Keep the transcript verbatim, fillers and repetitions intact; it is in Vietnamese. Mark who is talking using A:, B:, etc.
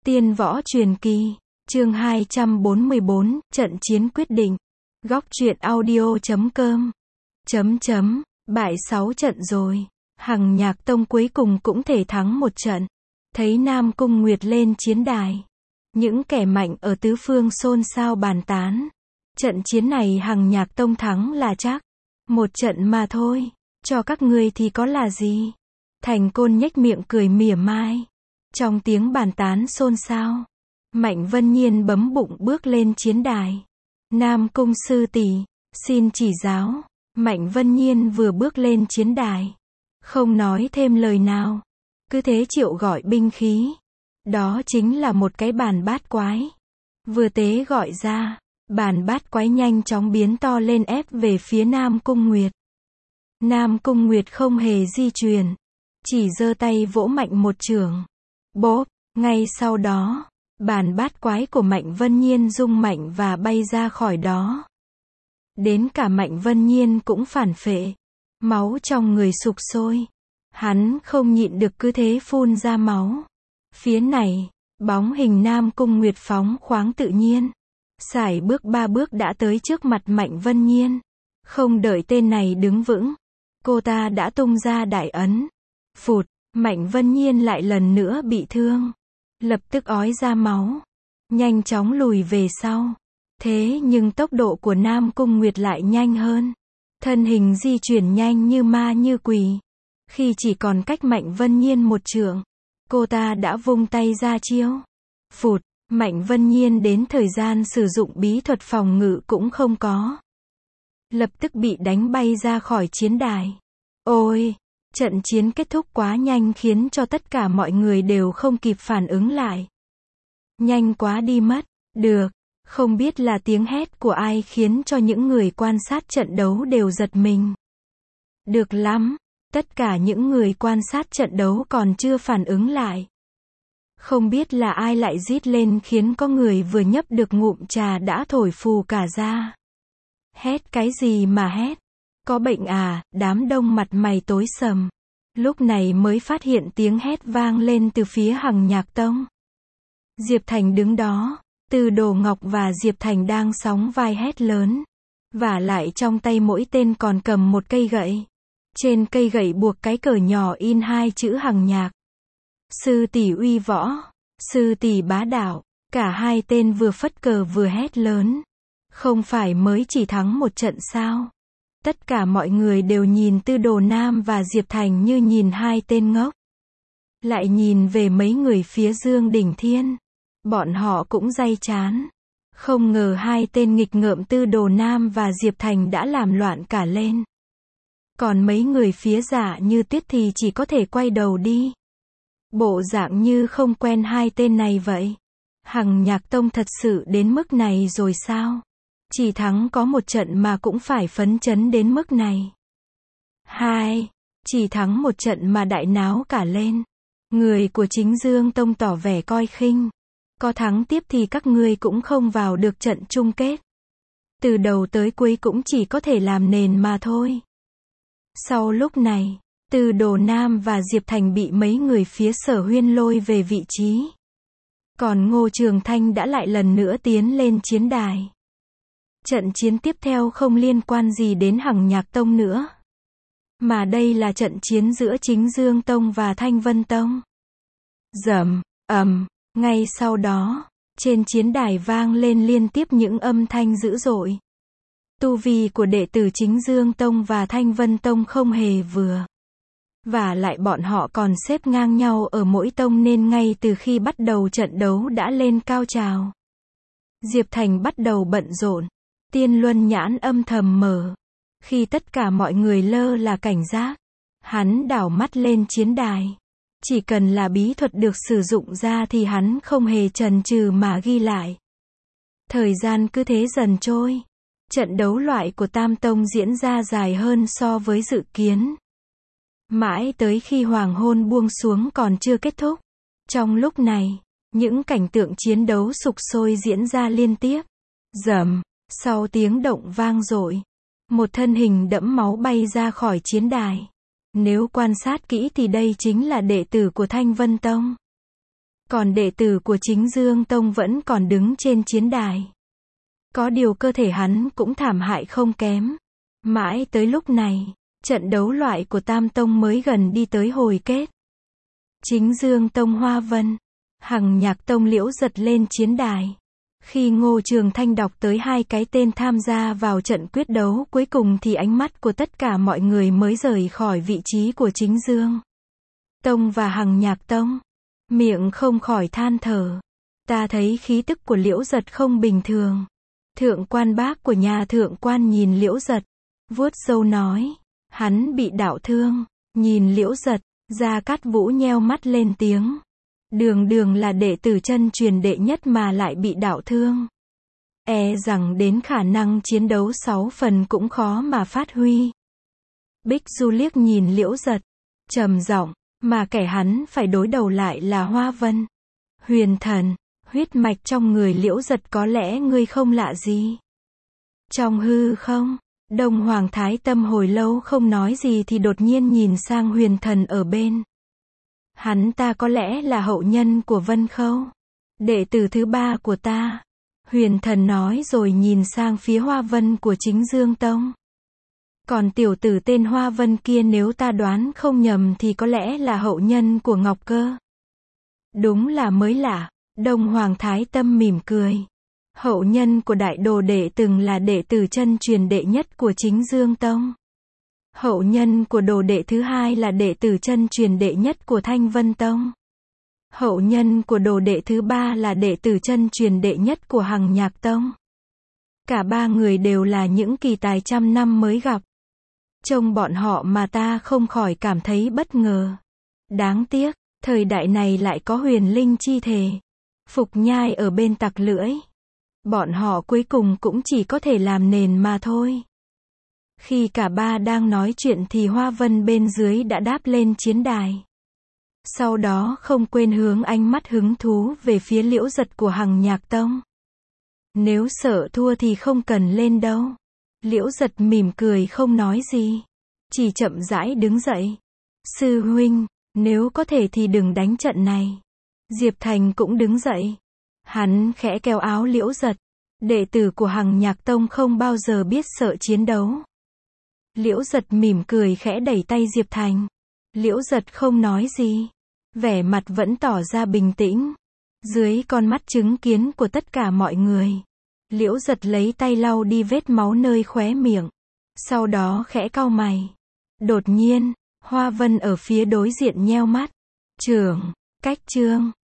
A: Tiên võ truyền kỳ, chương hai trăm bốn mươi bốn, trận chiến quyết định. Góc truyện audio chấm com. Chấm chấm, bại sáu trận rồi. Hằng Nhạc Tông cuối cùng cũng thể thắng một trận. Thấy Nam Cung Nguyệt lên chiến đài. Những kẻ mạnh ở tứ phương xôn xao bàn tán. Trận chiến này Hằng Nhạc Tông thắng là chắc. Một trận mà thôi, cho các ngươi thì có là gì? Thành Côn nhếch miệng cười mỉa mai. Trong tiếng bàn tán xôn xao, Mạnh Vân Nhiên bấm bụng bước lên chiến đài. Nam Cung sư tỷ, xin chỉ giáo. Mạnh Vân Nhiên vừa bước lên chiến đài, không nói thêm lời nào, cứ thế triệu gọi binh khí. Đó chính là một cái bàn bát quái. Vừa tế gọi ra, bàn bát quái nhanh chóng biến to lên ép về phía Nam Cung Nguyệt. Nam Cung Nguyệt không hề di chuyển, chỉ giơ tay vỗ mạnh một chưởng. Bốp, ngay sau đó, bàn bát quái của Mạnh Vân Nhiên rung mạnh và bay ra khỏi đó. Đến cả Mạnh Vân Nhiên cũng phản phệ, máu trong người sục sôi. Hắn không nhịn được cứ thế phun ra máu. Phía này, bóng hình Nam Cung Nguyệt phóng khoáng tự nhiên, sải bước ba bước đã tới trước mặt Mạnh Vân Nhiên. Không đợi tên này đứng vững, cô ta đã tung ra đại ấn. Phụt, Mạnh Vân Nhiên lại lần nữa bị thương, lập tức ói ra máu, nhanh chóng lùi về sau. Thế nhưng tốc độ của Nam Cung Nguyệt lại nhanh hơn, thân hình di chuyển nhanh như ma như quỷ. Khi chỉ còn cách Mạnh Vân Nhiên một trượng, cô ta đã vung tay ra chiêu. Phụt, Mạnh Vân Nhiên đến thời gian sử dụng bí thuật phòng ngự cũng không có, lập tức bị đánh bay ra khỏi chiến đài. Ôi! Trận chiến kết thúc quá nhanh khiến cho tất cả mọi người đều không kịp phản ứng lại. Nhanh quá đi mất. Được, không biết là tiếng hét của ai khiến cho những người quan sát trận đấu đều giật mình. Được lắm, tất cả những người quan sát trận đấu còn chưa phản ứng lại. Không biết là ai lại rít lên khiến có người vừa nhấp được ngụm trà đã thổi phù cả ra. Hét cái gì mà hét? Có bệnh à? Đám đông mặt mày tối sầm. Lúc này mới phát hiện tiếng hét vang lên từ phía Hằng Nhạc Tông. Diệp Thành đứng đó, Từ Đồ Ngọc và Diệp Thành đang sóng vai hét lớn. Vả lại trong tay mỗi tên còn cầm một cây gậy. Trên cây gậy buộc cái cờ nhỏ in hai chữ Hằng Nhạc. Sư tỷ uy võ, sư tỷ bá đạo. Cả hai tên vừa phất cờ vừa hét lớn. Không phải mới chỉ thắng một trận sao? Tất cả mọi người đều nhìn Tư Đồ Nam và Diệp Thành như nhìn hai tên ngốc. Lại nhìn về mấy người phía Dương Đỉnh Thiên. Bọn họ cũng day chán. Không ngờ hai tên nghịch ngợm Tư Đồ Nam và Diệp Thành đã làm loạn cả lên. Còn mấy người phía Dạ Như Tuyết thì chỉ có thể quay đầu đi. Bộ dạng như không quen hai tên này vậy. Hằng Nhạc Tông thật sự đến mức này rồi sao? Chỉ thắng có một trận mà cũng phải phấn chấn đến mức này. Hai, chỉ thắng một trận mà đại náo cả lên. Người của Chính Dương Tông tỏ vẻ coi khinh. Có thắng tiếp thì các ngươi cũng không vào được trận chung kết. Từ đầu tới cuối cũng chỉ có thể làm nền mà thôi. Sau lúc này, Từ Đồ Nam và Diệp Thành bị mấy người phía Sở Huyên lôi về vị trí. Còn Ngô Trường Thanh đã lại lần nữa tiến lên chiến đài. Trận chiến tiếp theo không liên quan gì đến Hằng Nhạc Tông nữa. Mà đây là trận chiến giữa Chính Dương Tông và Thanh Vân Tông. Rầm, ầm, ngay sau đó, trên chiến đài vang lên liên tiếp những âm thanh dữ dội. Tu vi của đệ tử Chính Dương Tông và Thanh Vân Tông không hề vừa. Và lại bọn họ còn xếp ngang nhau ở mỗi tông nên ngay từ khi bắt đầu trận đấu đã lên cao trào. Diệp Thành bắt đầu bận rộn. Tiên Luân nhãn âm thầm mở. Khi tất cả mọi người lơ là cảnh giác, hắn đảo mắt lên chiến đài. Chỉ cần là bí thuật được sử dụng ra thì hắn không hề chần chừ mà ghi lại. Thời gian cứ thế dần trôi. Trận đấu loại của Tam Tông diễn ra dài hơn so với dự kiến. Mãi tới khi hoàng hôn buông xuống còn chưa kết thúc. Trong lúc này, những cảnh tượng chiến đấu sục sôi diễn ra liên tiếp. Rầm. Sau tiếng động vang dội, một thân hình đẫm máu bay ra khỏi chiến đài. Nếu quan sát kỹ thì đây chính là đệ tử của Thanh Vân Tông. Còn đệ tử của Chính Dương Tông vẫn còn đứng trên chiến đài. Có điều cơ thể hắn cũng thảm hại không kém. Mãi tới lúc này, trận đấu loại của Tam Tông mới gần đi tới hồi kết. Chính Dương Tông Hoa Vân, Hằng Nhạc Tông Liễu Giật lên chiến đài. Khi Ngô Trường Thanh đọc tới hai cái tên tham gia vào trận quyết đấu cuối cùng thì ánh mắt của tất cả mọi người mới rời khỏi vị trí của Chính Dương Tông và Hằng Nhạc Tông. Miệng không khỏi than thở. Ta thấy khí tức của Liễu Giật không bình thường. Thượng quan bác của nhà thượng quan nhìn Liễu Giật, vuốt râu nói. Hắn bị đạo thương. Nhìn Liễu Giật, Gia Cát Vũ nheo mắt lên tiếng. Đường đường là đệ tử chân truyền đệ nhất mà lại bị đạo thương. E rằng đến khả năng chiến đấu sáu phần cũng khó mà phát huy. Bích Du liếc nhìn Liễu Giật, trầm giọng, mà kẻ hắn phải đối đầu lại là Hoa Vân. Huyền thần, huyết mạch trong người Liễu Giật có lẽ ngươi không lạ gì. Trong hư không, Đông Hoàng Thái Tâm hồi lâu không nói gì thì đột nhiên nhìn sang huyền thần ở bên. Hắn ta có lẽ là hậu nhân của Vân Khâu, đệ tử thứ ba của ta. Huyền thần nói rồi nhìn sang phía Hoa Vân của Chính Dương Tông. Còn tiểu tử tên Hoa Vân kia nếu ta đoán không nhầm thì có lẽ là hậu nhân của Ngọc Cơ. Đúng là mới lạ. Đông Hoàng Thái Tâm mỉm cười. Hậu nhân của đại đồ đệ từng là đệ tử chân truyền đệ nhất của Chính Dương Tông. Hậu nhân của đồ đệ thứ hai là đệ tử chân truyền đệ nhất của Thanh Vân Tông. Hậu nhân của đồ đệ thứ ba là đệ tử chân truyền đệ nhất của Hằng Nhạc Tông. Cả ba người đều là những kỳ tài trăm năm mới gặp. Trông bọn họ mà ta không khỏi cảm thấy bất ngờ. Đáng tiếc, thời đại này lại có huyền linh chi thể. Phục nhai ở bên tặc lưỡi. Bọn họ cuối cùng cũng chỉ có thể làm nền mà thôi. Khi cả ba đang nói chuyện thì Hoa Vân bên dưới đã đáp lên chiến đài. Sau đó không quên hướng ánh mắt hứng thú về phía Liễu Giật của Hằng Nhạc Tông. Nếu sợ thua thì không cần lên đâu. Liễu Giật mỉm cười không nói gì. Chỉ chậm rãi đứng dậy. Sư huynh, nếu có thể thì đừng đánh trận này. Diệp Thành cũng đứng dậy. Hắn khẽ kéo áo Liễu Giật. Đệ tử của Hằng Nhạc Tông không bao giờ biết sợ chiến đấu. Liễu Giật mỉm cười khẽ đẩy tay Diệp Thành. Liễu Giật không nói gì. Vẻ mặt vẫn tỏ ra bình tĩnh. Dưới con mắt chứng kiến của tất cả mọi người. Liễu Giật lấy tay lau đi vết máu nơi khóe miệng. Sau đó khẽ cau mày. Đột nhiên, Hoa Vân ở phía đối diện nheo mắt. Trưởng, cách trương.